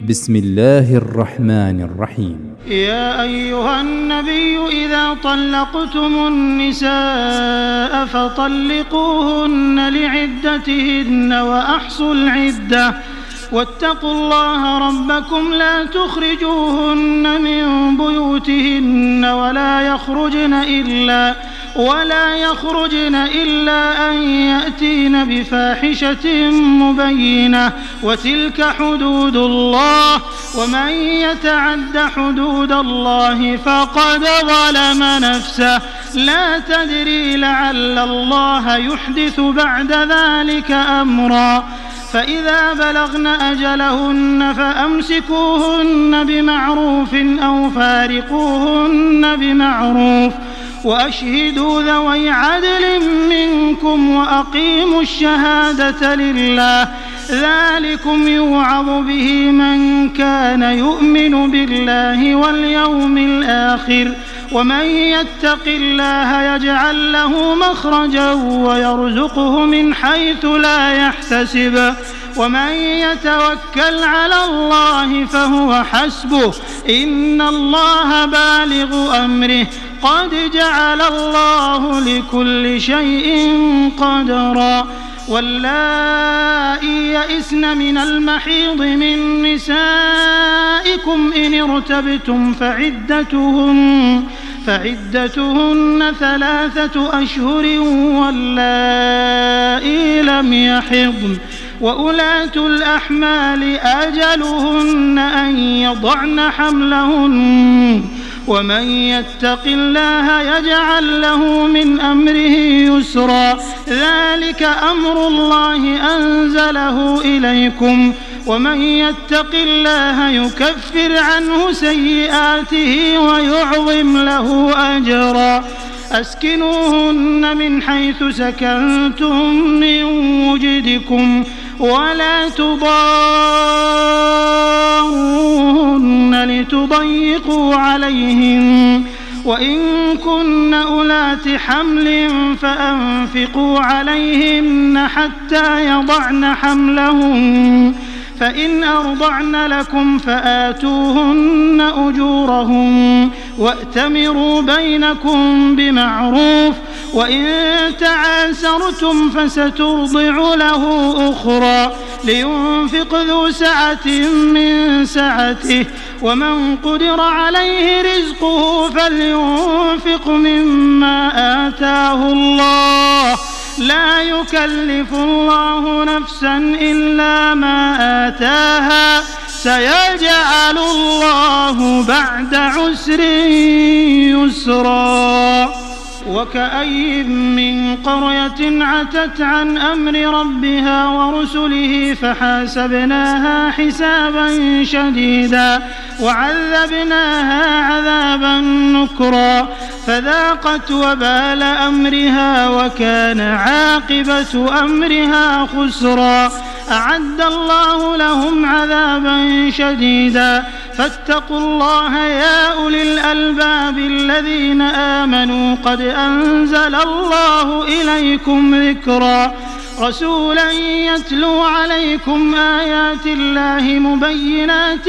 بسم الله الرحمن الرحيم. يا أيها النبي إذا طلقتم النساء فطلقوهن لعدتهن وأحصوا العدة واتقوا الله ربكم لا تخرجوهن من بيوتهن ولا يخرجن إلا أن يأتين بفاحشة مبينة وتلك حدود الله ومن يتعد حدود الله فقد ظلم نفسه لا تدري لعل الله يحدث بعد ذلك أمرا فإذا بلغن أجلهن فأمسكوهن بمعروف أو فارقوهن بمعروف وأشهدوا ذوي عدل منكم وأقيموا الشهادة لله ذلكم يوعظ به من كان يؤمن بالله واليوم الآخر ومن يتق الله يجعل له مخرجا ويرزقه من حيث لا يحتسب ومن يتوكل على الله فهو حسبه إن الله بالغ أمره قد جعل الله لكل شيء قدرا واللائي يئسن من المحيض من نسائكم إن ارتبتم فعدتهن 3 أشهر واللائي لم يحضن وأولاة الأحمال أجلهن أن يضعن حملهن ومن يتق الله يجعل له من أمره يسرا ذلك أمر الله أنزله إليكم ومن يتق الله يكفر عنه سيئاته ويعظم له أجرا أسكنوهن من حيث سكنتم من وجدكم ولا تضاروهن لتضيقوا عليهن وإن كن أولات حمل فأنفقوا عليهن حتى يضعن حملهن فإن أرضعن لكم فآتوهن أجورهن وأتمروا بينكم بمعروف وإن تعاسرتم فسترضع له أخرى لينفق ذو سعة من سعته ومن قدر عليه رزقه فلينفق مما آتاه الله لا يكلف الله نفسا إلا ما آتاها سيجعل الله بعد عسر يسرا وكأي من قرية عتت عن أمر ربها ورسله فحاسبناها حسابا شديدا وعذبناها عذابا نكرا فذاقت وبال أمرها وكان عاقبة أمرها خسرا أعد الله لهم عذابا شديدا فاتقوا الله يا أولي الألباب الذين آمنوا قد أنزل الله إليكم ذكرا رسولا يتلو عليكم آيات الله مبينات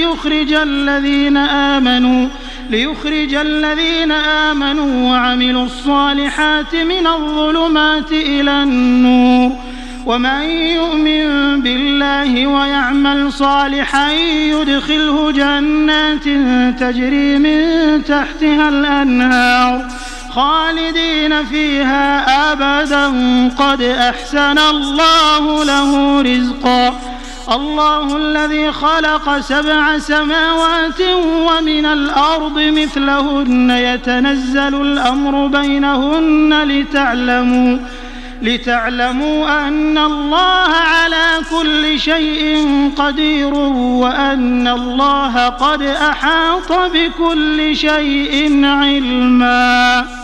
ليخرج الذين آمنوا وعملوا الصالحات من الظلمات إلى النور ومن يؤمن بالله ويعمل صالحا يدخله جنات تجري من تحتها الأنهار خالدين فيها أبدا قد أحسن الله له رزقا الله الذي خلق 7 سماوات ومن الأرض مثلهن يتنزل الأمر بينهن لتعلموا أن الله على كل شيء قدير وأن الله قد أحاط بكل شيء علما.